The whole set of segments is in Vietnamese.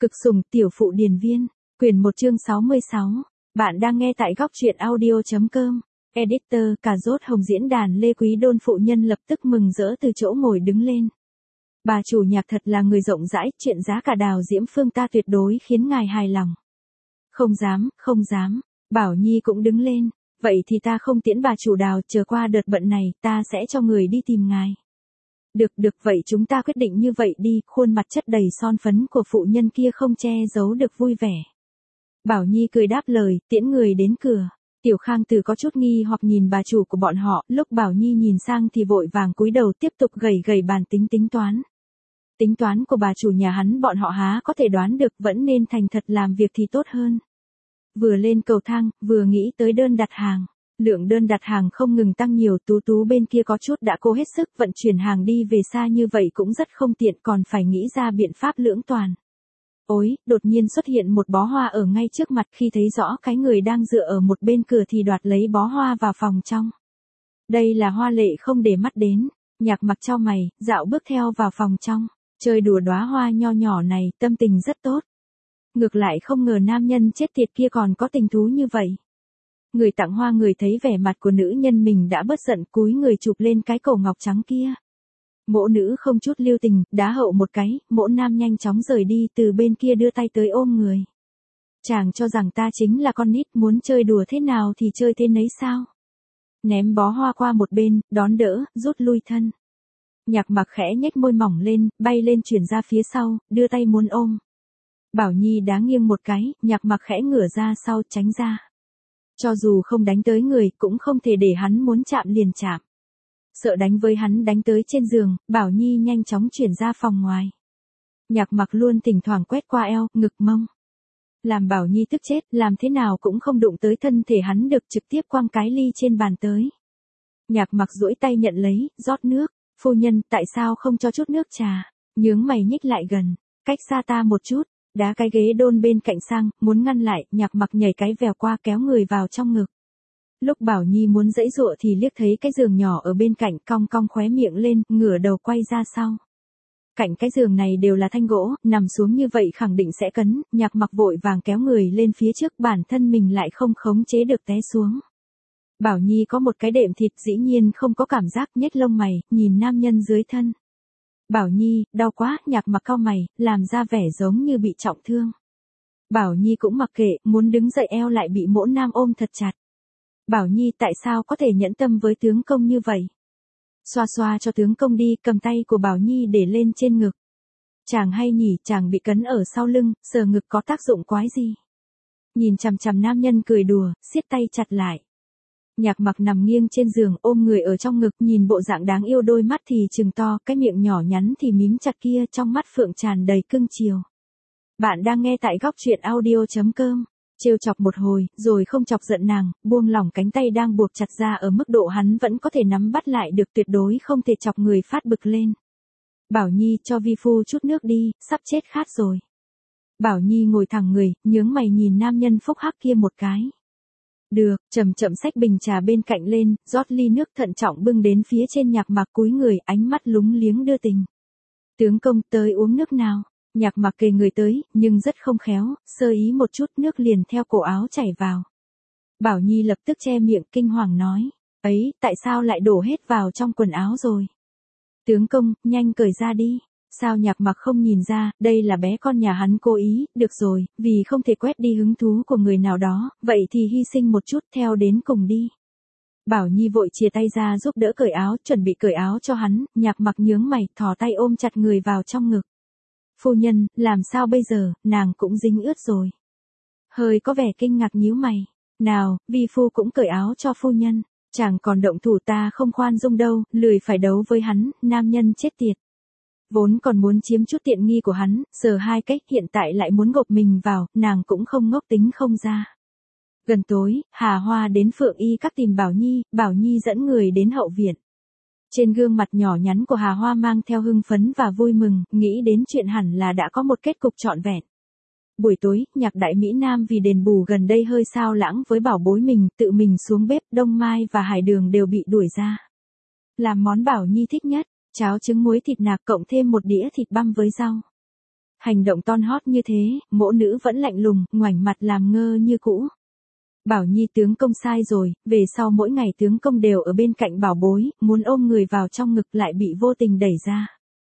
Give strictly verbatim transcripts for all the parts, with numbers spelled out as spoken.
Cực sủng tiểu phụ điền viên, quyển một chương sáu mươi sáu. Bạn đang nghe tại góc truyện audio.com. Editor Cà Rốt Hồng diễn đàn Lê Quý Đôn phụ nhân lập tức mừng rỡ từ chỗ ngồi đứng lên. Bà chủ nhạc thật là người rộng rãi, chuyện giá cả Đào Diễm Phương ta tuyệt đối khiến ngài hài lòng. Không dám, không dám, Bảo Nhi cũng đứng lên. Vậy thì ta không tiễn bà chủ Đào, chờ qua đợt bận này, ta sẽ cho người đi tìm ngài. Được được vậy chúng ta quyết định như vậy đi, khuôn mặt chất đầy son phấn của phụ nhân kia không che giấu được vui vẻ. Bảo Nhi cười đáp lời, tiễn người đến cửa. Tiểu Khang Tử có chút nghi hoặc nhìn bà chủ của bọn họ, lúc Bảo Nhi nhìn sang thì vội vàng cúi đầu tiếp tục gầy gầy bàn tính tính toán. Tính toán của bà chủ nhà hắn bọn họ há có thể đoán được, vẫn nên thành thật làm việc thì tốt hơn. Vừa lên cầu thang, vừa nghĩ tới đơn đặt hàng. Lượng đơn đặt hàng không ngừng tăng nhiều, Tú Tú bên kia có chút đã cố hết sức, vận chuyển hàng đi về xa như vậy cũng rất không tiện, còn phải nghĩ ra biện pháp lưỡng toàn. Ôi, đột nhiên xuất hiện một bó hoa ở ngay trước mặt, khi thấy rõ cái người đang dựa ở một bên cửa thì đoạt lấy bó hoa vào phòng trong. Đây là Hoa Lệ không để mắt đến, Nhạc Mặc chau mày, dạo bước theo vào phòng trong, chơi đùa đóa hoa nho nhỏ này, tâm tình rất tốt. Ngược lại không ngờ nam nhân chết tiệt kia còn có tình thú như vậy. Người tặng hoa người thấy vẻ mặt của nữ nhân mình đã bớt giận, cúi người chụp lên cái cổ ngọc trắng kia. Mỗ nữ không chút lưu tình, đá hậu một cái, mỗ nam nhanh chóng rời đi, từ bên kia đưa tay tới ôm người. Chàng cho rằng ta chính là con nít, muốn chơi đùa thế nào thì chơi thế nấy sao? Ném bó hoa qua một bên, đón đỡ, rút lui thân. Nhạc Mặc khẽ nhếch môi mỏng lên, bay lên chuyển ra phía sau, đưa tay muốn ôm. Bảo Nhi đá nghiêng một cái, Nhạc Mặc khẽ ngửa ra sau, tránh ra. Cho dù không đánh tới người, cũng không thể để hắn muốn chạm liền chạm. Sợ đánh với hắn đánh tới trên giường, Bảo Nhi nhanh chóng chuyển ra phòng ngoài. Nhạc Mặc luôn thỉnh thoảng quét qua eo, ngực mông. Làm Bảo Nhi tức chết, làm thế nào cũng không đụng tới thân thể hắn được, trực tiếp quăng cái ly trên bàn tới. Nhạc Mặc duỗi tay nhận lấy, rót nước. Phu nhân, tại sao không cho chút nước trà? Nhướng mày nhích lại gần, cách xa ta một chút. Đá cái ghế đôn bên cạnh sang, muốn ngăn lại, Nhạc Mặc nhảy cái vèo qua kéo người vào trong ngực. Lúc Bảo Nhi muốn giãy giụa thì liếc thấy cái giường nhỏ ở bên cạnh, cong cong khóe miệng lên, ngửa đầu quay ra sau. Cạnh cái giường này đều là thanh gỗ, nằm xuống như vậy khẳng định sẽ cấn, Nhạc Mặc vội vàng kéo người lên phía trước, bản thân mình lại không khống chế được té xuống. Bảo Nhi có một cái đệm thịt, dĩ nhiên không có cảm giác, nhếch lông mày, nhìn nam nhân dưới thân. Bảo Nhi, đau quá, Nhạc Mặc cau mày, làm ra vẻ giống như bị trọng thương. Bảo Nhi cũng mặc kệ, muốn đứng dậy eo lại bị mỗ nam ôm thật chặt. Bảo Nhi tại sao có thể nhẫn tâm với tướng công như vậy? Xoa xoa cho tướng công đi, cầm tay của Bảo Nhi để lên trên ngực. Chàng hay nhỉ, chàng bị cấn ở sau lưng, sờ ngực có tác dụng quái gì? Nhìn chằm chằm nam nhân cười đùa, siết tay chặt lại. Nhạc Mặc nằm nghiêng trên giường, ôm người ở trong ngực, nhìn bộ dạng đáng yêu, đôi mắt thì trừng to, cái miệng nhỏ nhắn thì mím chặt kia, trong mắt phượng tràn đầy cưng chiều. Bạn đang nghe tại góc truyện audio.com. Trêu chọc một hồi, rồi không chọc giận nàng, buông lỏng cánh tay đang buộc chặt ra ở mức độ hắn vẫn có thể nắm bắt lại được, tuyệt đối không thể chọc người phát bực lên. Bảo Nhi, cho vi phu chút nước đi, sắp chết khát rồi. Bảo Nhi ngồi thẳng người, nhướng mày nhìn nam nhân phúc hắc kia một cái. Được, chậm chậm xách bình trà bên cạnh lên, rót ly nước thận trọng bưng đến phía trên. Nhạc Mặc cúi người, ánh mắt lúng liếng đưa tình. Tướng công, tới uống nước nào. Nhạc Mặc kề người tới, nhưng rất không khéo, sơ ý một chút, nước liền theo cổ áo chảy vào. Bảo Nhi lập tức che miệng, kinh hoàng nói. Ấy, tại sao lại đổ hết vào trong quần áo rồi? Tướng công, nhanh cởi ra đi. Sao Nhạc Mặc không nhìn ra, đây là bé con nhà hắn cố ý, được rồi, vì không thể quét đi hứng thú của người nào đó, vậy thì hy sinh một chút, theo đến cùng đi. Bảo Nhi vội chìa tay ra giúp đỡ cởi áo, chuẩn bị cởi áo cho hắn, Nhạc Mặc nhướng mày, thò tay ôm chặt người vào trong ngực. Phu nhân, làm sao bây giờ, nàng cũng dính ướt rồi. Hơi có vẻ kinh ngạc nhíu mày. Nào, vi phu cũng cởi áo cho phu nhân. Chàng còn động thủ, ta không khoan dung đâu, lười phải đấu với hắn, nam nhân chết tiệt. Vốn còn muốn chiếm chút tiện nghi của hắn, giờ hai cách, hiện tại lại muốn gộp mình vào, nàng cũng không ngốc tính không ra. Gần tối, Hà Hoa đến Phượng Y Các tìm Bảo Nhi, Bảo Nhi dẫn người đến hậu viện. Trên gương mặt nhỏ nhắn của Hà Hoa mang theo hưng phấn và vui mừng, nghĩ đến chuyện hẳn là đã có một kết cục trọn vẹn. Buổi tối, Nhạc Đại Mỹ Nam vì đền bù gần đây hơi sao lãng với bảo bối mình, tự mình xuống bếp, Đông Mai và Hải Đường đều bị đuổi ra. Làm món Bảo Nhi thích nhất, cháo trứng muối thịt nạc cộng thêm một đĩa thịt băm với rau. Hành động ton hót như thế, mỗ nữ vẫn lạnh lùng, ngoảnh mặt làm ngơ như cũ. Bảo Nhi tướng công sai rồi, về sau mỗi ngày tướng công đều ở bên cạnh bảo bối, muốn ôm người vào trong ngực lại bị vô tình đẩy ra.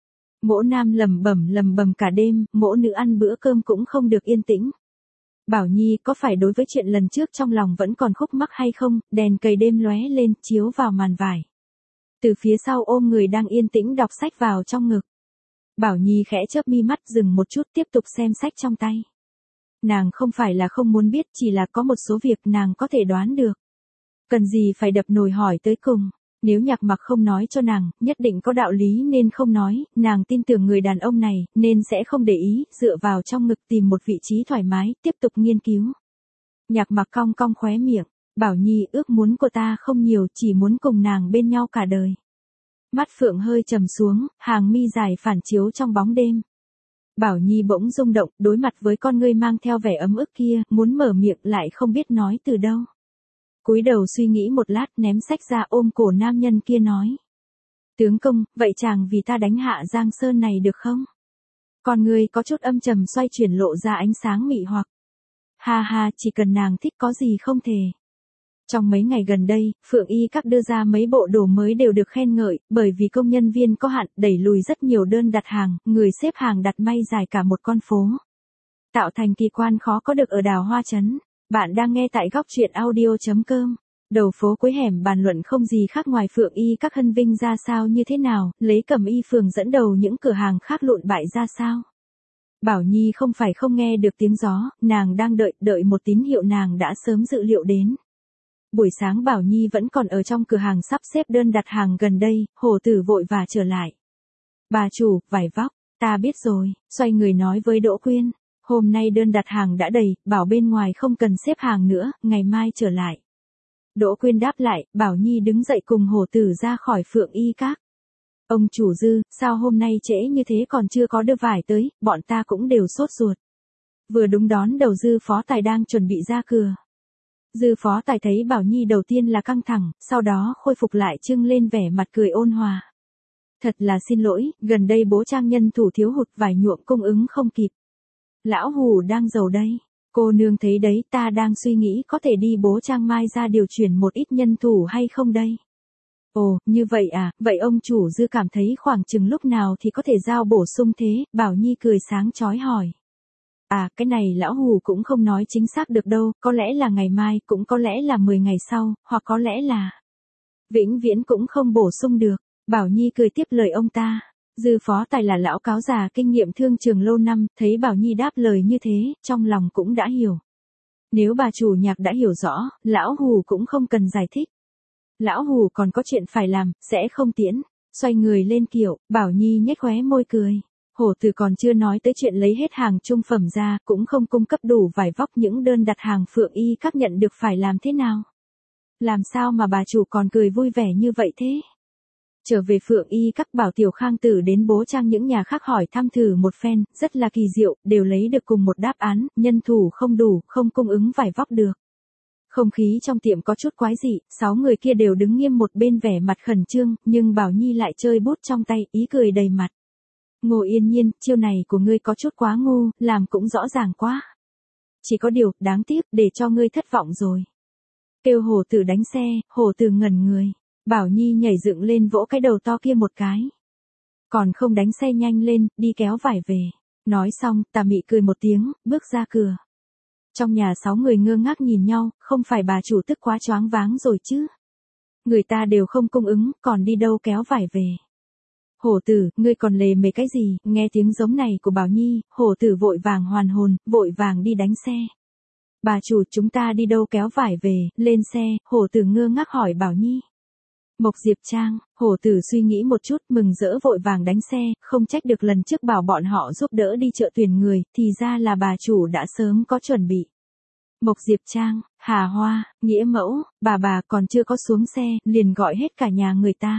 Mỗ nam lầm bẩm lầm bầm cả đêm, mỗ nữ ăn bữa cơm cũng không được yên tĩnh. Bảo Nhi có phải đối với chuyện lần trước trong lòng vẫn còn khúc mắc hay không, đèn cầy đêm lóe lên, chiếu vào màn vải. Từ phía sau ôm người đang yên tĩnh đọc sách vào trong ngực. Bảo Nhi khẽ chớp mi mắt dừng một chút tiếp tục xem sách trong tay. Nàng không phải là không muốn biết, chỉ là có một số việc nàng có thể đoán được. Cần gì phải đập nồi hỏi tới cùng, nếu Nhạc Mặc không nói cho nàng, nhất định có đạo lý nên không nói, nàng tin tưởng người đàn ông này, nên sẽ không để ý, dựa vào trong ngực tìm một vị trí thoải mái, tiếp tục nghiên cứu. Nhạc Mặc cong cong khóe miệng, Bảo Nhi ước muốn của ta không nhiều, chỉ muốn cùng nàng bên nhau cả đời. Mắt Phượng hơi trầm xuống, hàng mi dài phản chiếu trong bóng đêm. Bảo Nhi bỗng rung động, đối mặt với con ngươi mang theo vẻ ấm ức kia, muốn mở miệng lại không biết nói từ đâu. Cúi đầu suy nghĩ một lát, ném sách ra ôm cổ nam nhân kia nói. Tướng công, vậy chàng vì ta đánh hạ Giang Sơn này được không? Con ngươi có chút âm trầm xoay chuyển lộ ra ánh sáng mị hoặc. Ha ha, chỉ cần nàng thích có gì không thể. Trong mấy ngày gần đây, Phượng Y Các đưa ra mấy bộ đồ mới đều được khen ngợi, bởi vì công nhân viên có hạn, đẩy lùi rất nhiều đơn đặt hàng, người xếp hàng đặt may dài cả một con phố. Tạo thành kỳ quan khó có được ở Đào Hoa Trấn. Bạn đang nghe tại góc truyện audio chấm com. Đầu phố cuối hẻm bàn luận không gì khác ngoài Phượng Y Các hân vinh ra sao như thế nào, lấy Cẩm Y phường dẫn đầu những cửa hàng khác lụn bại ra sao. Bảo Nhi không phải không nghe được tiếng gió, nàng đang đợi, đợi một tín hiệu nàng đã sớm dự liệu đến. Buổi sáng Bảo Nhi vẫn còn ở trong cửa hàng sắp xếp đơn đặt hàng gần đây, Hổ Tử vội vã trở lại. Bà chủ, vải vóc, ta biết rồi, xoay người nói với Đỗ Quyên. Hôm nay đơn đặt hàng đã đầy, bảo bên ngoài không cần xếp hàng nữa, ngày mai trở lại. Đỗ Quyên đáp lại, Bảo Nhi đứng dậy cùng Hổ Tử ra khỏi Phượng Y Các. Ông chủ Dư, sao hôm nay trễ như thế còn chưa có đưa vải tới, bọn ta cũng đều sốt ruột. Vừa đúng đón đầu Dư Phó Tài đang chuẩn bị ra cửa. Dư Phó Tài thấy Bảo Nhi đầu tiên là căng thẳng, sau đó khôi phục lại trưng lên vẻ mặt cười ôn hòa. Thật là xin lỗi, gần đây bố trang nhân thủ thiếu hụt vải nhuộm cung ứng không kịp. Lão Hù đang giàu đây, cô nương thấy đấy, ta đang suy nghĩ có thể đi bố trang mai ra điều chuyển một ít nhân thủ hay không đây. Ồ, như vậy à, vậy ông chủ Dư cảm thấy khoảng chừng lúc nào thì có thể giao bổ sung thế, Bảo Nhi cười sáng chói hỏi. À, cái này lão Hù cũng không nói chính xác được đâu, có lẽ là ngày mai, cũng có lẽ là mười ngày sau, hoặc có lẽ là vĩnh viễn cũng không bổ sung được, Bảo Nhi cười tiếp lời ông ta. Dư Phó Tài là lão cáo già kinh nghiệm thương trường lâu năm, thấy Bảo Nhi đáp lời như thế, trong lòng cũng đã hiểu. Nếu bà chủ Nhạc đã hiểu rõ, lão Hù cũng không cần giải thích. Lão Hù còn có chuyện phải làm, sẽ không tiễn. Xoay người lên kiệu, Bảo Nhi nhếch khóe môi cười. Hổ Tử còn chưa nói tới chuyện lấy hết hàng trung phẩm ra, cũng không cung cấp đủ vải vóc, những đơn đặt hàng Phượng Y Các nhận được phải làm thế nào? Làm sao mà bà chủ còn cười vui vẻ như vậy thế? Trở về Phượng Y Các, bảo Tiểu Khang Tử đến bố trang những nhà khác hỏi thăm thử một phen, rất là kỳ diệu, đều lấy được cùng một đáp án, nhân thủ không đủ, không cung ứng vải vóc được. Không khí trong tiệm có chút quái dị, sáu người kia đều đứng nghiêm một bên vẻ mặt khẩn trương, nhưng Bảo Nhi lại chơi bút trong tay, ý cười đầy mặt. Ngô Yên Nhiên, chiêu này của ngươi có chút quá ngu, làm cũng rõ ràng quá. Chỉ có điều, đáng tiếc, để cho ngươi thất vọng rồi. Kêu Hổ Tử đánh xe, Hổ Tử ngẩn người. Bảo Nhi nhảy dựng lên vỗ cái đầu to kia một cái. Còn không đánh xe nhanh lên, đi kéo vải về. Nói xong, Tà Mị cười một tiếng, bước ra cửa. Trong nhà sáu người ngơ ngác nhìn nhau, không phải bà chủ tức quá choáng váng rồi chứ. Người ta đều không cung ứng, còn đi đâu kéo vải về. Hổ Tử, ngươi còn lề mề cái gì, nghe tiếng giống này của Bảo Nhi, Hổ Tử vội vàng hoàn hồn, vội vàng đi đánh xe. Bà chủ, chúng ta đi đâu kéo vải về, lên xe, Hổ Tử ngơ ngác hỏi Bảo Nhi. Mộc Diệp Trang, Hổ Tử suy nghĩ một chút, mừng rỡ vội vàng đánh xe, không trách được lần trước bảo bọn họ giúp đỡ đi chợ tuyển người, thì ra là bà chủ đã sớm có chuẩn bị. Mộc Diệp Trang, Hà Hoa, Nghĩa Mẫu, bà bà còn chưa có xuống xe, liền gọi hết cả nhà người ta.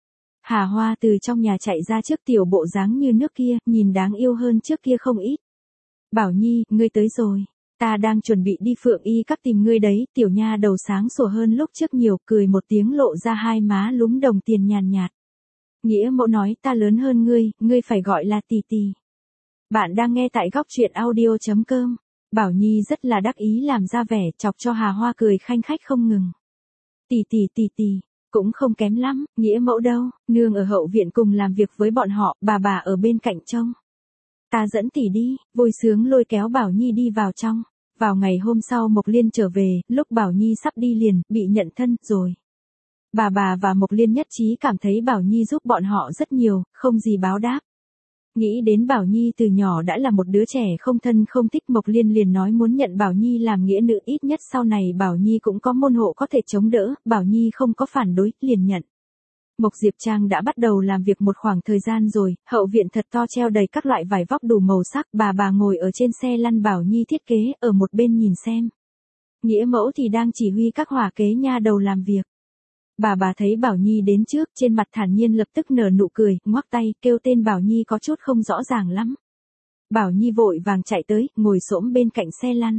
Hà Hoa từ trong nhà chạy ra trước, tiểu bộ dáng như nước kia, nhìn đáng yêu hơn trước kia không ít. Bảo Nhi, ngươi tới rồi. Ta đang chuẩn bị đi Phượng Y Các tìm ngươi đấy, tiểu nha đầu sáng sủa hơn lúc trước nhiều, cười một tiếng lộ ra hai má lúm đồng tiền nhàn nhạt. Nghĩa Mẫu nói, ta lớn hơn ngươi, ngươi phải gọi là tỷ tỷ. Bạn đang nghe tại góc truyện audio chấm com. Bảo Nhi rất là đắc ý làm ra vẻ chọc cho Hà Hoa cười khanh khách không ngừng. Tỷ tỷ tỷ tỷ, cũng không kém lắm, nghĩa mẫu đâu, nương ở hậu viện cùng làm việc với bọn họ, bà bà ở bên cạnh trông. Ta dẫn tỷ đi, vui sướng lôi kéo Bảo Nhi đi vào trong. Vào ngày hôm sau Mộc Liên trở về, lúc Bảo Nhi sắp đi liền, bị nhận thân rồi. Bà bà và Mộc Liên nhất trí cảm thấy Bảo Nhi giúp bọn họ rất nhiều, không gì báo đáp. Nghĩ đến Bảo Nhi từ nhỏ đã là một đứa trẻ không thân không thích, Mộc Liên liền nói muốn nhận Bảo Nhi làm nghĩa nữ, ít nhất sau này Bảo Nhi cũng có môn hộ có thể chống đỡ, Bảo Nhi không có phản đối, liền nhận. Mộc Diệp Trang đã bắt đầu làm việc một khoảng thời gian rồi, hậu viện thật to treo đầy các loại vải vóc đủ màu sắc, bà bà ngồi ở trên xe lăn Bảo Nhi thiết kế, ở một bên nhìn xem. Nghĩa mẫu thì đang chỉ huy các hỏa kế nha đầu làm việc. Bà bà thấy Bảo Nhi đến trước, trên mặt thản nhiên lập tức nở nụ cười, ngoắc tay, kêu tên Bảo Nhi có chút không rõ ràng lắm. Bảo Nhi vội vàng chạy tới, ngồi xổm bên cạnh xe lăn.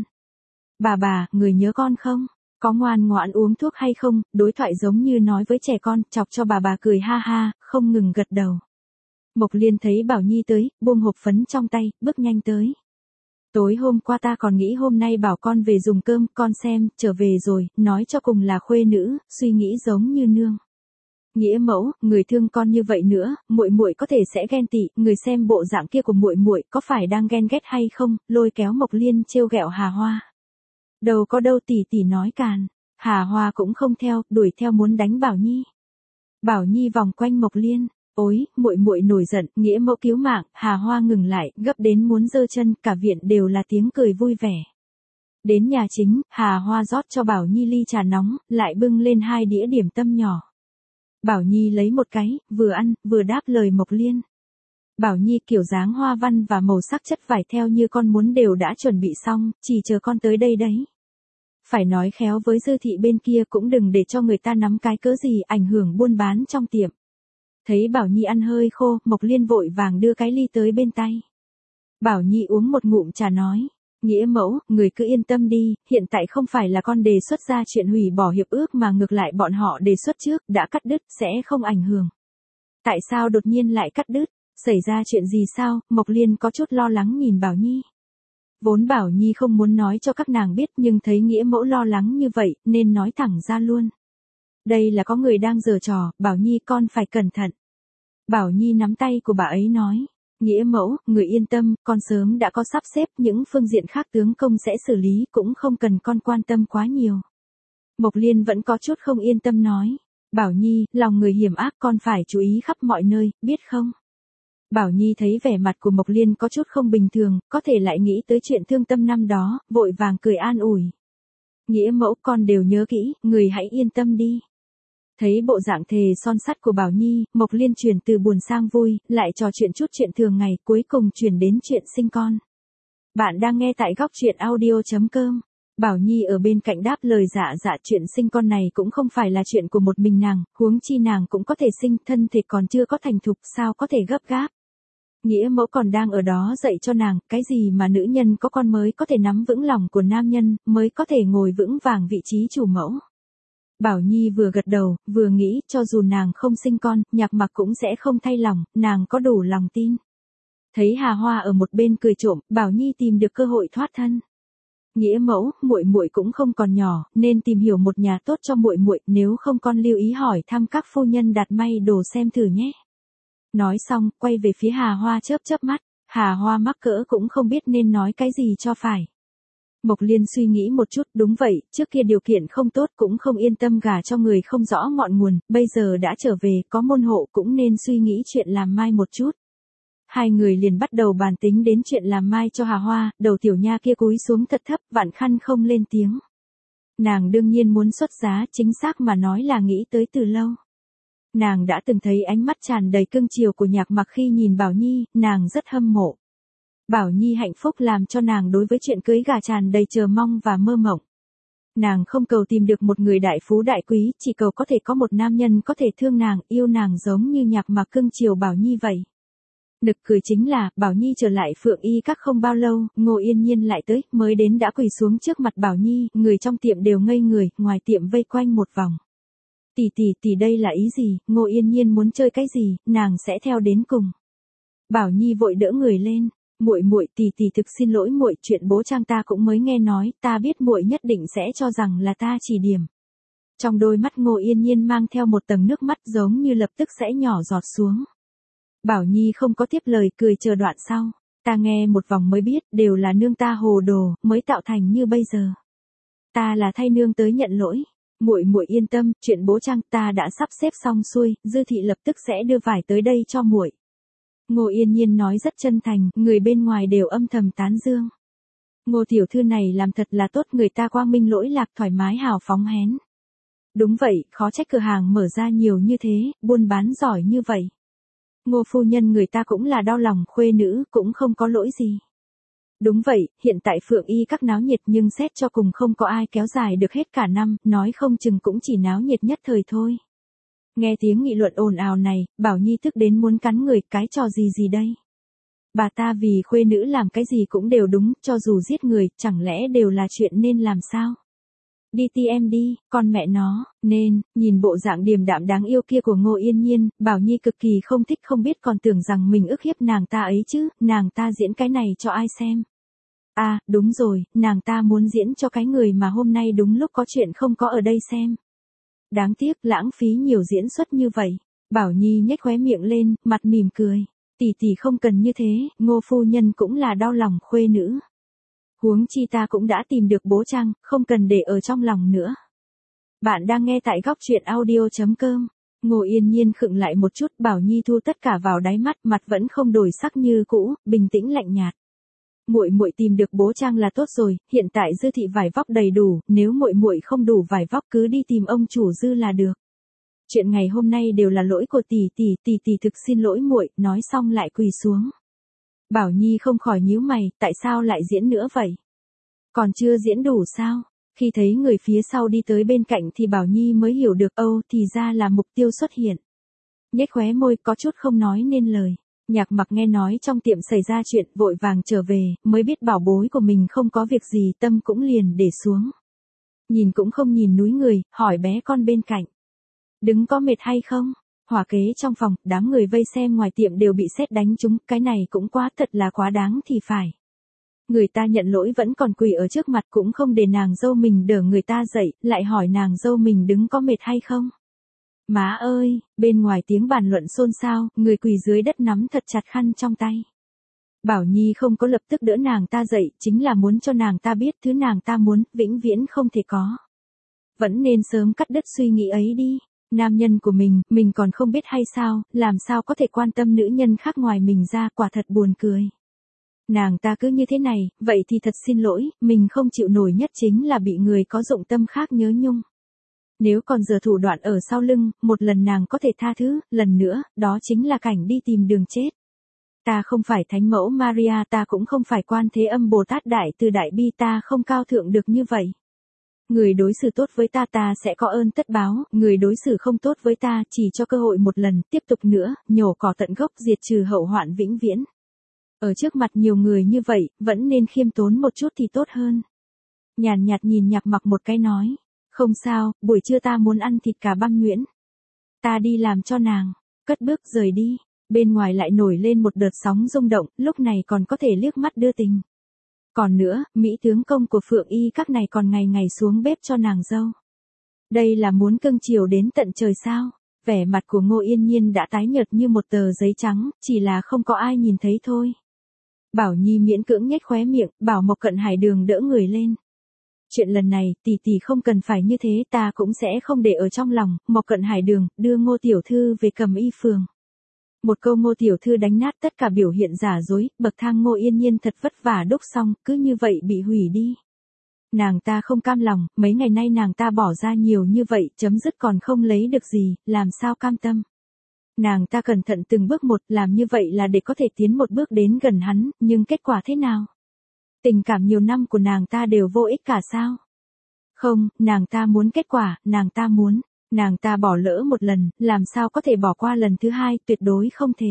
Bà bà, người nhớ con không? Có ngoan ngoãn uống thuốc hay không? Đối thoại giống như nói với trẻ con, chọc cho bà bà cười ha ha, không ngừng gật đầu. Mộc Liên thấy Bảo Nhi tới, buông hộp phấn trong tay, bước nhanh tới. Tối hôm qua ta còn nghĩ hôm nay bảo con về dùng cơm, con xem, trở về rồi, nói cho cùng là khuê nữ, suy nghĩ giống như nương. Nghĩa mẫu, người thương con như vậy nữa, muội muội có thể sẽ ghen tị, người xem bộ dạng kia của muội muội có phải đang ghen ghét hay không? Lôi kéo Mộc Liên trêu ghẹo Hà Hoa. Đâu có đâu, tỷ tỷ nói càn. Hà Hoa cũng không theo, đuổi theo muốn đánh Bảo Nhi. Bảo Nhi vòng quanh Mộc Liên. Ôi, muội muội nổi giận, nghĩa mẫu cứu mạng, Hà Hoa ngừng lại, gấp đến muốn giơ chân, cả viện đều là tiếng cười vui vẻ. Đến nhà chính, Hà Hoa rót cho Bảo Nhi ly trà nóng, lại bưng lên hai đĩa điểm tâm nhỏ. Bảo Nhi lấy một cái, vừa ăn, vừa đáp lời Mộc Liên. Bảo Nhi kiểu dáng hoa văn và màu sắc chất vải theo như con muốn đều đã chuẩn bị xong, chỉ chờ con tới đây đấy. Phải nói khéo với Dư thị bên kia cũng đừng để cho người ta nắm cái cớ gì ảnh hưởng buôn bán trong tiệm. Thấy Bảo Nhi ăn hơi khô, Mộc Liên vội vàng đưa cái ly tới bên tay. Bảo Nhi uống một ngụm trà nói, nghĩa mẫu, người cứ yên tâm đi, hiện tại không phải là con đề xuất ra chuyện hủy bỏ hiệp ước mà ngược lại bọn họ đề xuất trước, đã cắt đứt, sẽ không ảnh hưởng. Tại sao đột nhiên lại cắt đứt, xảy ra chuyện gì sao? Mộc Liên có chút lo lắng nhìn Bảo Nhi. Vốn Bảo Nhi không muốn nói cho các nàng biết nhưng thấy nghĩa mẫu lo lắng như vậy, nên nói thẳng ra luôn. Đây là có người đang giở trò, Bảo Nhi con phải cẩn thận. Bảo Nhi nắm tay của bà ấy nói, nghĩa mẫu, người yên tâm, con sớm đã có sắp xếp, những phương diện khác tướng công sẽ xử lý, cũng không cần con quan tâm quá nhiều. Mộc Liên vẫn có chút không yên tâm nói, Bảo Nhi, lòng người hiểm ác con phải chú ý khắp mọi nơi, biết không? Bảo Nhi thấy vẻ mặt của Mộc Liên có chút không bình thường, có thể lại nghĩ tới chuyện thương tâm năm đó, vội vàng cười an ủi. Nghĩa mẫu con đều nhớ kỹ, người hãy yên tâm đi. Thấy bộ dạng thề son sắt của Bảo Nhi, Mộc Liên chuyển từ buồn sang vui, lại trò chuyện chút chuyện thường ngày, cuối cùng chuyển đến chuyện sinh con. Bạn đang nghe tại góc truyện audio chấm com. Bảo Nhi ở bên cạnh đáp lời dạ dạ, chuyện sinh con này cũng không phải là chuyện của một mình nàng, huống chi nàng cũng có thể sinh, thân thể còn chưa có thành thục, sao có thể gấp gáp. Nghĩa mẫu còn đang ở đó dạy cho nàng, cái gì mà nữ nhân có con mới có thể nắm vững lòng của nam nhân, mới có thể ngồi vững vàng vị trí chủ mẫu. Bảo Nhi vừa gật đầu, vừa nghĩ, cho dù nàng không sinh con, Nhạc Mặc cũng sẽ không thay lòng, nàng có đủ lòng tin. Thấy Hà Hoa ở một bên cười trộm, Bảo Nhi tìm được cơ hội thoát thân. Nghĩa mẫu, muội muội cũng không còn nhỏ, nên tìm hiểu một nhà tốt cho muội muội, nếu không con lưu ý hỏi thăm các phu nhân đặt may đồ xem thử nhé. Nói xong, quay về phía Hà Hoa chớp chớp mắt, Hà Hoa mắc cỡ cũng không biết nên nói cái gì cho phải. Mộc Liên suy nghĩ một chút, đúng vậy, trước kia điều kiện không tốt cũng không yên tâm gả cho người không rõ ngọn nguồn, bây giờ đã trở về, có môn hộ cũng nên suy nghĩ chuyện làm mai một chút. Hai người liền bắt đầu bàn tính đến chuyện làm mai cho Hà Hoa, đầu tiểu nha kia cúi xuống thật thấp, vạn khăn không lên tiếng. Nàng đương nhiên muốn xuất giá, chính xác mà nói là nghĩ tới từ lâu. Nàng đã từng thấy ánh mắt tràn đầy cưng chiều của Nhạc Mặc khi nhìn Bảo Nhi, nàng rất hâm mộ. Bảo Nhi hạnh phúc làm cho nàng đối với chuyện cưới gả tràn đầy chờ mong và mơ mộng. Nàng không cầu tìm được một người đại phú đại quý, chỉ cầu có thể có một nam nhân có thể thương nàng, yêu nàng giống như Nhạc Mặc cưng chiều Bảo Nhi vậy. Nực cười chính là, Bảo Nhi trở lại Phượng Y Các không bao lâu, Ngô Yên Nhiên lại tới, mới đến đã quỳ xuống trước mặt Bảo Nhi, người trong tiệm đều ngây người, ngoài tiệm vây quanh một vòng. Tỷ tỷ tỷ đây là ý gì, Ngô Yên Nhiên muốn chơi cái gì, nàng sẽ theo đến cùng. Bảo Nhi vội đỡ người lên, Muội muội, tỷ tỷ thực xin lỗi muội, chuyện bố Trang ta cũng mới nghe nói, ta biết muội nhất định sẽ cho rằng là ta chỉ điểm. Trong đôi mắt Ngô Yên Nhiên mang theo một tầng nước mắt giống như lập tức sẽ nhỏ giọt xuống. Bảo Nhi không có tiếp lời, cười chờ đoạn sau. Ta nghe một vòng mới biết, đều là nương ta hồ đồ, mới tạo thành như bây giờ. Ta là thay nương tới nhận lỗi. Muội muội yên tâm, chuyện bố Trang ta đã sắp xếp xong xuôi, Dư thị lập tức sẽ đưa vải tới đây cho muội. Ngô Yên Nhiên nói rất chân thành, người bên ngoài đều âm thầm tán dương. Ngô tiểu thư này làm thật là tốt, người ta quang minh lỗi lạc, thoải mái hào phóng hén. Đúng vậy, khó trách cửa hàng mở ra nhiều như thế, buôn bán giỏi như vậy. Ngô phu nhân người ta cũng là đau lòng khuê nữ, cũng không có lỗi gì. Đúng vậy, hiện tại Phượng Y các náo nhiệt nhưng xét cho cùng không có ai kéo dài được hết cả năm, nói không chừng cũng chỉ náo nhiệt nhất thời thôi. Nghe tiếng nghị luận ồn ào này, Bảo Nhi tức đến muốn cắn người, cái trò gì gì đây? Bà ta vì khuê nữ làm cái gì cũng đều đúng, cho dù giết người, chẳng lẽ đều là chuyện nên làm sao? Đi ti em đi, con mẹ nó, nên, nhìn bộ dạng điềm đạm đáng yêu kia của Ngô Yên Nhiên, Bảo Nhi cực kỳ không thích, không biết còn tưởng rằng mình ức hiếp nàng ta ấy chứ, nàng ta diễn cái này cho ai xem. À, đúng rồi, nàng ta muốn diễn cho cái người mà hôm nay đúng lúc có chuyện không có ở đây xem. Đáng tiếc, lãng phí nhiều diễn xuất như vậy. Bảo Nhi nhếch khóe miệng lên, mặt mỉm cười. Tỷ tỷ không cần như thế, Ngô phu nhân cũng là đau lòng khuê nữ. Huống chi ta cũng đã tìm được bố Trang, không cần để ở trong lòng nữa. Bạn đang nghe tại góc truyện audio chấm com. Ngô Yên Nhiên khựng lại một chút, Bảo Nhi thu tất cả vào đáy mắt, mặt vẫn không đổi sắc như cũ, bình tĩnh lạnh nhạt. Muội muội tìm được bố Trang là tốt rồi, hiện tại Dư thị vải vóc đầy đủ, nếu muội muội không đủ vải vóc cứ đi tìm ông chủ Dư là được. Chuyện ngày hôm nay đều là lỗi của tỷ tỷ, tỷ tỷ thực xin lỗi muội, nói xong lại quỳ xuống. Bảo Nhi không khỏi nhíu mày, tại sao lại diễn nữa vậy? Còn chưa diễn đủ sao? Khi thấy người phía sau đi tới bên cạnh thì Bảo Nhi mới hiểu được, âu, thì ra là mục tiêu xuất hiện. Nhếch khóe môi, có chút không nói nên lời. Nhạc Mặc nghe nói trong tiệm xảy ra chuyện, vội vàng trở về, mới biết bảo bối của mình không có việc gì, tâm cũng liền để xuống. Nhìn cũng không nhìn núi người, hỏi bé con bên cạnh. Đứng có mệt hay không? Hỏa kế trong phòng, đám người vây xem ngoài tiệm đều bị sét đánh trúng, cái này cũng quá thật là quá đáng thì phải. Người ta nhận lỗi vẫn còn quỳ ở trước mặt, cũng không để nàng dâu mình đỡ người ta dậy, lại hỏi nàng dâu mình đứng có mệt hay không. Má ơi, bên ngoài tiếng bàn luận xôn xao, người quỳ dưới đất nắm thật chặt khăn trong tay. Bảo Nhi không có lập tức đỡ nàng ta dậy, chính là muốn cho nàng ta biết thứ nàng ta muốn, vĩnh viễn không thể có. Vẫn nên sớm cắt đứt suy nghĩ ấy đi. Nam nhân của mình, mình còn không biết hay sao, làm sao có thể quan tâm nữ nhân khác ngoài mình ra, quả thật buồn cười. Nàng ta cứ như thế này, vậy thì thật xin lỗi, mình không chịu nổi nhất chính là bị người có dụng tâm khác nhớ nhung. Nếu còn giờ thủ đoạn ở sau lưng, một lần nàng có thể tha thứ, lần nữa, đó chính là cảnh đi tìm đường chết. Ta không phải thánh mẫu Maria, ta cũng không phải Quan Thế Âm Bồ Tát Đại Từ Đại Bi, ta không cao thượng được như vậy. Người đối xử tốt với ta ta sẽ có ơn tất báo, người đối xử không tốt với ta chỉ cho cơ hội một lần, tiếp tục nữa, nhổ cỏ tận gốc, diệt trừ hậu hoạn vĩnh viễn. Ở trước mặt nhiều người như vậy, vẫn nên khiêm tốn một chút thì tốt hơn. Nhàn nhạt nhìn Nhạc Mặc một cái nói, không sao, buổi trưa ta muốn ăn thịt cà băm nhuyễn. Ta đi làm cho nàng, cất bước rời đi, bên ngoài lại nổi lên một đợt sóng rung động, lúc này còn có thể liếc mắt đưa tình. Còn nữa, Mỹ tướng công của Phượng Y các này còn ngày ngày xuống bếp cho nàng dâu. Đây là muốn cưng chiều đến tận trời sao? Vẻ mặt của Ngô Yên Nhiên đã tái nhợt như một tờ giấy trắng, chỉ là không có ai nhìn thấy thôi. Bảo Nhi miễn cưỡng nhếch khóe miệng, bảo Mộc Cận Hải Đường đỡ người lên. Chuyện lần này, tỷ tỷ không cần phải như thế, ta cũng sẽ không để ở trong lòng. Mộc Cận Hải Đường, đưa Ngô tiểu thư về Cầm Y phường. Một câu Ngô tiểu thư đánh nát tất cả biểu hiện giả dối, bậc thang Ngô Yên Nhiên thật vất vả đúc xong, cứ như vậy bị hủy đi. Nàng ta không cam lòng, mấy ngày nay nàng ta bỏ ra nhiều như vậy, chấm dứt còn không lấy được gì, làm sao cam tâm. Nàng ta cẩn thận từng bước một, làm như vậy là để có thể tiến một bước đến gần hắn, nhưng kết quả thế nào? Tình cảm nhiều năm của nàng ta đều vô ích cả sao? Không, nàng ta muốn kết quả, nàng ta muốn. Nàng ta bỏ lỡ một lần, làm sao có thể bỏ qua lần thứ hai, tuyệt đối không thể.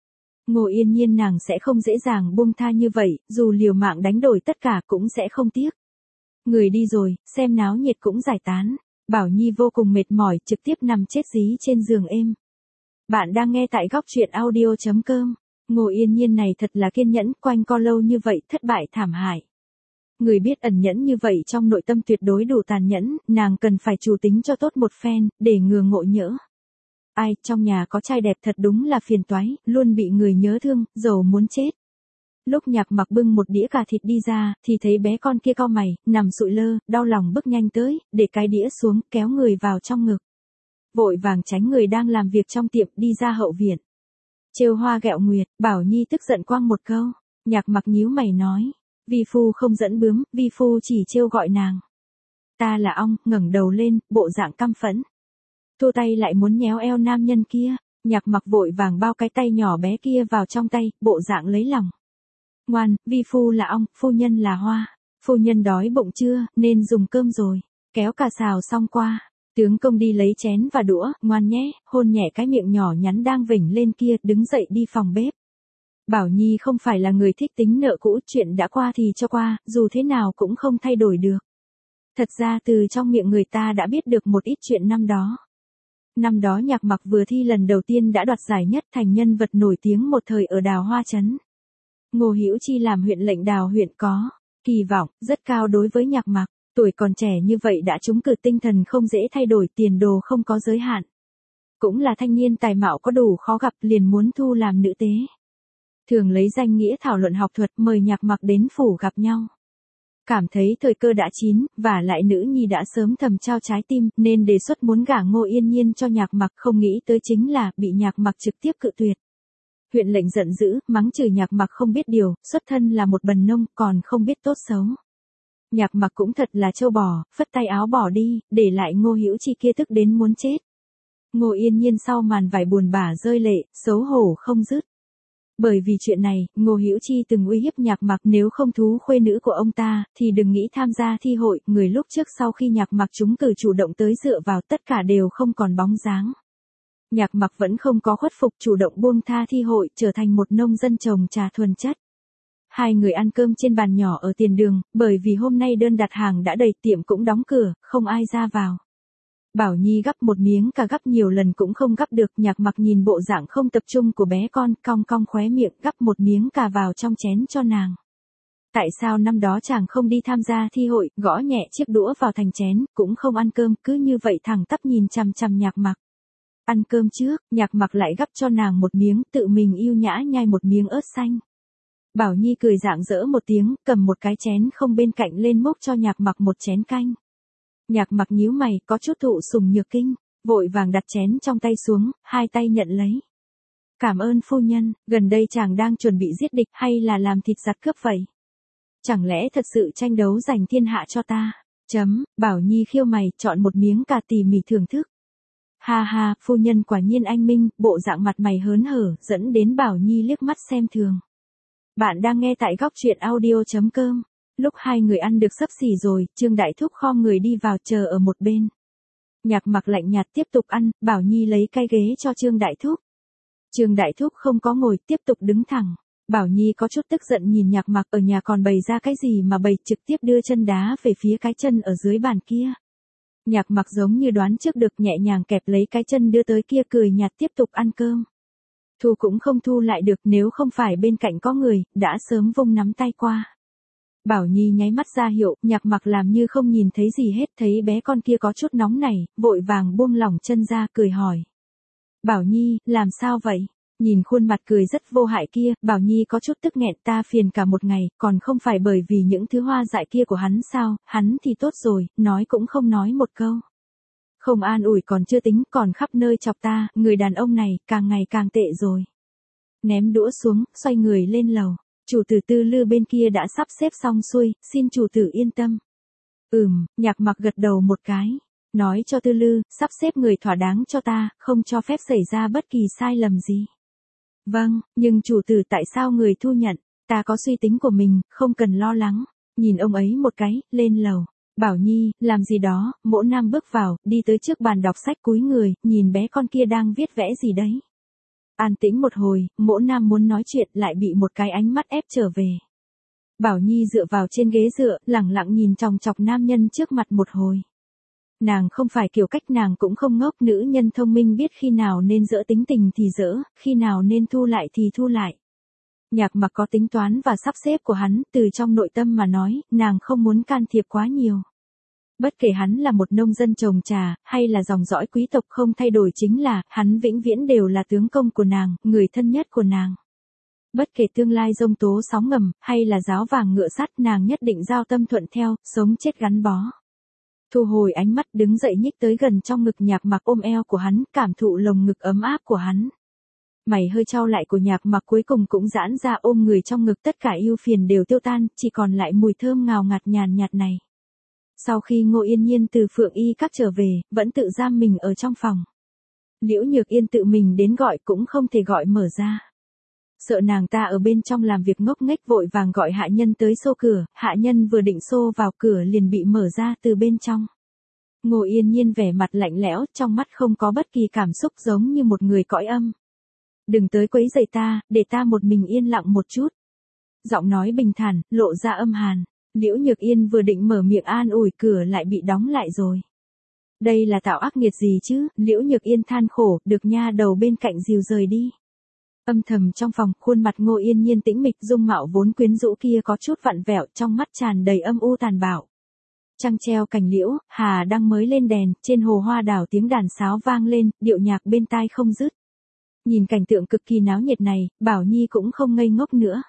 Ngô Yên Nhiên nàng sẽ không dễ dàng buông tha như vậy, dù liều mạng đánh đổi tất cả cũng sẽ không tiếc. Người đi rồi, xem náo nhiệt cũng giải tán. Bảo Nhi vô cùng mệt mỏi, trực tiếp nằm chết dí trên giường êm. Bạn đang nghe tại góc truyện audio chấm com. Ngô Yên Nhiên này thật là kiên nhẫn, quanh co lâu như vậy thất bại thảm hại. Người biết ẩn nhẫn như vậy trong nội tâm tuyệt đối đủ tàn nhẫn, nàng cần phải chủ tính cho tốt một phen, để ngừa ngộ nhỡ. Ai, trong nhà có trai đẹp thật đúng là phiền toái, luôn bị người nhớ thương, giàu muốn chết. Lúc Nhạc Mặc bưng một đĩa cà thịt đi ra, thì thấy bé con kia cau mày, nằm sụi lơ, đau lòng bước nhanh tới, để cái đĩa xuống, kéo người vào trong ngực. Vội vàng tránh người đang làm việc trong tiệm đi ra hậu viện. Trêu hoa ghẹo nguyệt, Bảo Nhi tức giận quăng một câu. Nhạc Mặc nhíu mày nói, vi phu không dẫn bướm, vi phu chỉ trêu gọi nàng. Ta là ong, ngẩng đầu lên, bộ dạng căm phẫn. Thua tay lại muốn nhéo eo nam nhân kia, Nhạc Mặc vội vàng bao cái tay nhỏ bé kia vào trong tay, bộ dạng lấy lòng. Ngoan, vi phu là ong, phu nhân là hoa. Phu nhân đói bụng chưa, nên dùng cơm rồi. Kéo cà xào xong qua. Tướng công đi lấy chén và đũa, ngoan nhé, hôn nhẹ cái miệng nhỏ nhắn đang vểnh lên kia, đứng dậy đi phòng bếp. Bảo Nhi không phải là người thích tính nợ cũ, chuyện đã qua thì cho qua, dù thế nào cũng không thay đổi được. Thật ra từ trong miệng người ta đã biết được một ít chuyện năm đó. Năm đó Nhạc Mặc vừa thi lần đầu tiên đã đoạt giải nhất, thành nhân vật nổi tiếng một thời ở Đào Hoa Trấn. Ngô Hữu Chi làm huyện lệnh Đào huyện có kỳ vọng rất cao đối với Nhạc Mặc, tuổi còn trẻ như vậy đã trúng cử, tinh thần không dễ thay đổi, tiền đồ không có giới hạn. Cũng là thanh niên tài mạo có đủ khó gặp, liền muốn thu làm nữ tế. Thường lấy danh nghĩa thảo luận học thuật, mời Nhạc Mặc đến phủ gặp nhau. Cảm thấy thời cơ đã chín, và lại nữ nhi đã sớm thầm trao trái tim, nên đề xuất muốn gả Ngô Yên Nhiên cho Nhạc Mặc, không nghĩ tới chính là bị Nhạc Mặc trực tiếp cự tuyệt. Huyện lệnh giận dữ, mắng chửi Nhạc Mặc không biết điều, xuất thân là một bần nông, còn không biết tốt xấu. Nhạc Mặc cũng thật là trâu bò, phất tay áo bỏ đi, để lại Ngô Hữu Chi kia tức đến muốn chết. Ngô Yên Nhiên sau màn vải buồn bã rơi lệ, xấu hổ không dứt. Bởi vì chuyện này, Ngô Hữu Chi từng uy hiếp Nhạc Mặc nếu không thú khuê nữ của ông ta, thì đừng nghĩ tham gia thi hội, người lúc trước sau khi Nhạc Mặc trúng cử chủ động tới dựa vào, tất cả đều không còn bóng dáng. Nhạc Mặc vẫn không có khuất phục, chủ động buông tha thi hội, trở thành một nông dân trồng trà thuần chất. Hai người ăn cơm trên bàn nhỏ ở tiền đường, bởi vì hôm nay đơn đặt hàng đã đầy, tiệm cũng đóng cửa, không ai ra vào. Bảo Nhi gắp một miếng cà gắp nhiều lần cũng không gắp được, Nhạc Mặc nhìn bộ dạng không tập trung của bé con, cong cong khóe miệng, gắp một miếng cà vào trong chén cho nàng. Tại sao năm đó chàng không đi tham gia thi hội, gõ nhẹ chiếc đũa vào thành chén, cũng không ăn cơm, cứ như vậy thẳng tắp nhìn chằm chằm Nhạc Mặc. Ăn cơm trước, Nhạc Mặc lại gắp cho nàng một miếng, tự mình yêu nhã nhai một miếng ớt xanh. Bảo Nhi cười rạng rỡ một tiếng, cầm một cái chén không bên cạnh lên múc cho Nhạc Mặc một chén canh. Nhạc Mặc nhíu mày, có chút thụ sủng nhược kinh, vội vàng đặt chén trong tay xuống, hai tay nhận lấy. Cảm ơn phu nhân, gần đây chàng đang chuẩn bị giết địch hay là làm thịt giặc cướp vậy? Chẳng lẽ thật sự tranh đấu giành thiên hạ cho ta? Chấm, Bảo Nhi khiêu mày, chọn một miếng cà tỉ mỉ thưởng thức. Ha ha, phu nhân quả nhiên anh minh, bộ dạng mặt mày hớn hở, dẫn đến Bảo Nhi liếc mắt xem thường. Bạn đang nghe tại góc truyện audio chấm com. Lúc hai người ăn được xấp xỉ rồi, Trương Đại Thúc khom người đi vào chờ ở một bên. Nhạc Mặc lạnh nhạt tiếp tục ăn, Bảo Nhi lấy cái ghế cho Trương Đại Thúc. Trương Đại Thúc không có ngồi, tiếp tục đứng thẳng. Bảo Nhi có chút tức giận nhìn Nhạc Mặc, ở nhà còn bày ra cái gì mà bày, trực tiếp đưa chân đá về phía cái chân ở dưới bàn kia. Nhạc Mặc giống như đoán trước được, nhẹ nhàng kẹp lấy cái chân đưa tới kia, cười nhạt tiếp tục ăn cơm. Thu cũng không thu lại được, nếu không phải bên cạnh có người, đã sớm vung nắm tay qua. Bảo Nhi nháy mắt ra hiệu, Nhạc Mặc làm như không nhìn thấy gì hết, thấy bé con kia có chút nóng nảy, vội vàng buông lỏng chân ra, cười hỏi. Bảo Nhi, làm sao vậy? Nhìn khuôn mặt cười rất vô hại kia, Bảo Nhi có chút tức nghẹn, ta phiền cả một ngày, còn không phải bởi vì những thứ hoa dại kia của hắn sao, hắn thì tốt rồi, nói cũng không nói một câu. Không an ủi còn chưa tính, còn khắp nơi chọc ta, người đàn ông này, càng ngày càng tệ rồi. Ném đũa xuống, xoay người lên lầu. Chủ tử Tư Lư bên kia đã sắp xếp xong xuôi, xin chủ tử yên tâm. Ừm, Nhạc Mặc gật đầu một cái. Nói cho Tư Lư, sắp xếp người thỏa đáng cho ta, không cho phép xảy ra bất kỳ sai lầm gì. Vâng, nhưng chủ tử tại sao người thu nhận, ta có suy tính của mình, không cần lo lắng. Nhìn ông ấy một cái, lên lầu. Bảo Nhi, làm gì đó, Mỗ Nam bước vào, đi tới trước bàn đọc sách cúi người, nhìn bé con kia đang viết vẽ gì đấy. An tĩnh một hồi, Mỗ Nam muốn nói chuyện lại bị một cái ánh mắt ép trở về. Bảo Nhi dựa vào trên ghế dựa, lẳng lặng nhìn chòng chọc nam nhân trước mặt một hồi. Nàng không phải kiểu cách, nàng cũng không ngốc, nữ nhân thông minh biết khi nào nên dỡ tính tình thì dỡ, khi nào nên thu lại thì thu lại. Nhạc Mặc có tính toán và sắp xếp của hắn, từ trong nội tâm mà nói, nàng không muốn can thiệp quá nhiều. Bất kể hắn là một nông dân trồng trà, hay là dòng dõi quý tộc, không thay đổi chính là, hắn vĩnh viễn đều là tướng công của nàng, người thân nhất của nàng. Bất kể tương lai giông tố sóng ngầm, hay là giáo vàng ngựa sắt, nàng nhất định giao tâm thuận theo, sống chết gắn bó. Thu hồi ánh mắt, đứng dậy nhích tới gần trong ngực Nhạc Mặc, ôm eo của hắn, cảm thụ lồng ngực ấm áp của hắn. Mày hơi chau lại của Nhạc Mặc cuối cùng cũng giãn ra, ôm người trong ngực, tất cả ưu phiền đều tiêu tan, chỉ còn lại mùi thơm ngào ngạt nhàn nhạt này. Sau khi Ngô Yên Nhiên từ Phượng Y Các trở về, vẫn tự giam mình ở trong phòng. Liễu Nhược Yên tự mình đến gọi cũng không thể gọi mở ra. Sợ nàng ta ở bên trong làm việc ngốc nghếch, vội vàng gọi hạ nhân tới xô cửa, hạ nhân vừa định xô vào cửa liền bị mở ra từ bên trong. Ngô Yên Nhiên vẻ mặt lạnh lẽo, trong mắt không có bất kỳ cảm xúc, giống như một người cõi âm. Đừng tới quấy rầy ta, để ta một mình yên lặng một chút. Giọng nói bình thản, lộ ra âm hàn. Liễu Nhược Yên vừa định mở miệng an ủi, cửa lại bị đóng lại rồi. Đây là tạo ác nghiệt gì chứ? Liễu Nhược Yên than khổ, được nha đầu bên cạnh dìu rời đi. Âm thầm trong phòng, khuôn mặt Ngô Yên Nhiên tĩnh mịch, dung mạo vốn quyến rũ kia có chút vặn vẹo, trong mắt tràn đầy âm u tàn bạo. Trăng treo cành liễu, hà đang mới lên đèn, trên hồ hoa đào tiếng đàn sáo vang lên, điệu nhạc bên tai không dứt. Nhìn cảnh tượng cực kỳ náo nhiệt này, Bảo Nhi cũng không ngây ngốc nữa.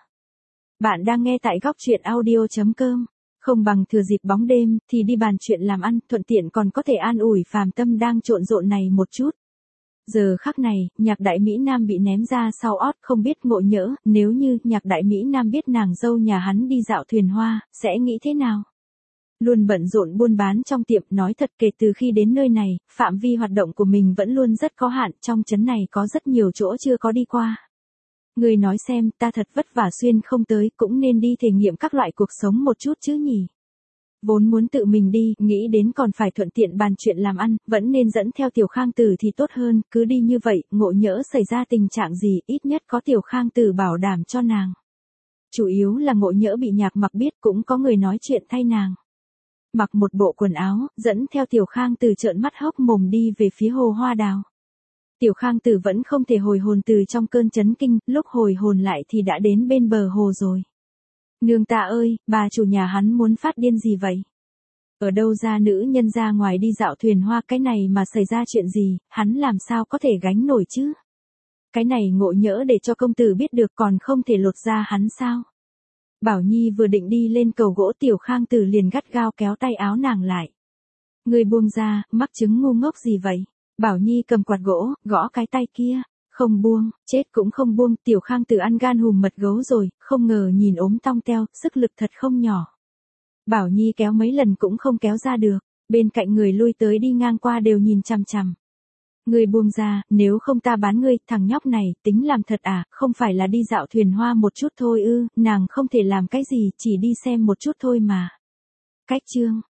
Bạn đang nghe tại góc truyện audio chấm com. Không bằng thừa dịp bóng đêm, thì đi bàn chuyện làm ăn, thuận tiện còn có thể an ủi phàm tâm đang trộn rộn này một chút. Giờ khắc này, Nhạc Đại Mỹ Nam bị ném ra sau ót, không biết ngộ nhỡ, nếu như Nhạc Đại Mỹ Nam biết nàng dâu nhà hắn đi dạo thuyền hoa, sẽ nghĩ thế nào? Luôn bận rộn buôn bán trong tiệm, nói thật kể từ khi đến nơi này, phạm vi hoạt động của mình vẫn luôn rất có hạn, trong trấn này có rất nhiều chỗ chưa có đi qua. Người nói xem, ta thật vất vả xuyên không tới, cũng nên đi thể nghiệm các loại cuộc sống một chút chứ nhỉ. Vốn muốn tự mình đi, nghĩ đến còn phải thuận tiện bàn chuyện làm ăn, vẫn nên dẫn theo Tiểu Khang Tử thì tốt hơn, cứ đi như vậy, ngộ nhỡ xảy ra tình trạng gì, ít nhất có Tiểu Khang Tử bảo đảm cho nàng. Chủ yếu là ngộ nhỡ bị Nhạc Mặc biết, cũng có người nói chuyện thay nàng. Mặc một bộ quần áo, dẫn theo Tiểu Khang Tử trợn mắt hốc mồm đi về phía hồ hoa đào. Tiểu Khang Tử vẫn không thể hồi hồn từ trong cơn chấn kinh, lúc hồi hồn lại thì đã đến bên bờ hồ rồi. Nương ta ơi, bà chủ nhà hắn muốn phát điên gì vậy? Ở đâu ra nữ nhân ra ngoài đi dạo thuyền hoa, cái này mà xảy ra chuyện gì, hắn làm sao có thể gánh nổi chứ? Cái này ngộ nhỡ để cho công tử biết được còn không thể lột ra hắn sao? Bảo Nhi vừa định đi lên cầu gỗ, Tiểu Khang Tử liền gắt gao kéo tay áo nàng lại. Người buông ra, mắc chứng ngu ngốc gì vậy? Bảo Nhi cầm quạt gỗ, gõ cái tay kia. Không buông, chết cũng không buông. Tiểu Khang Tử ăn gan hùm mật gấu rồi, không ngờ nhìn ốm tong teo, sức lực thật không nhỏ. Bảo Nhi kéo mấy lần cũng không kéo ra được, bên cạnh người lui tới đi ngang qua đều nhìn chằm chằm. Người buông ra, nếu không ta bán ngươi. Thằng nhóc này, tính làm thật à, không phải là đi dạo thuyền hoa một chút thôi ư? Nàng không thể làm cái gì, chỉ đi xem một chút thôi mà. Cách chương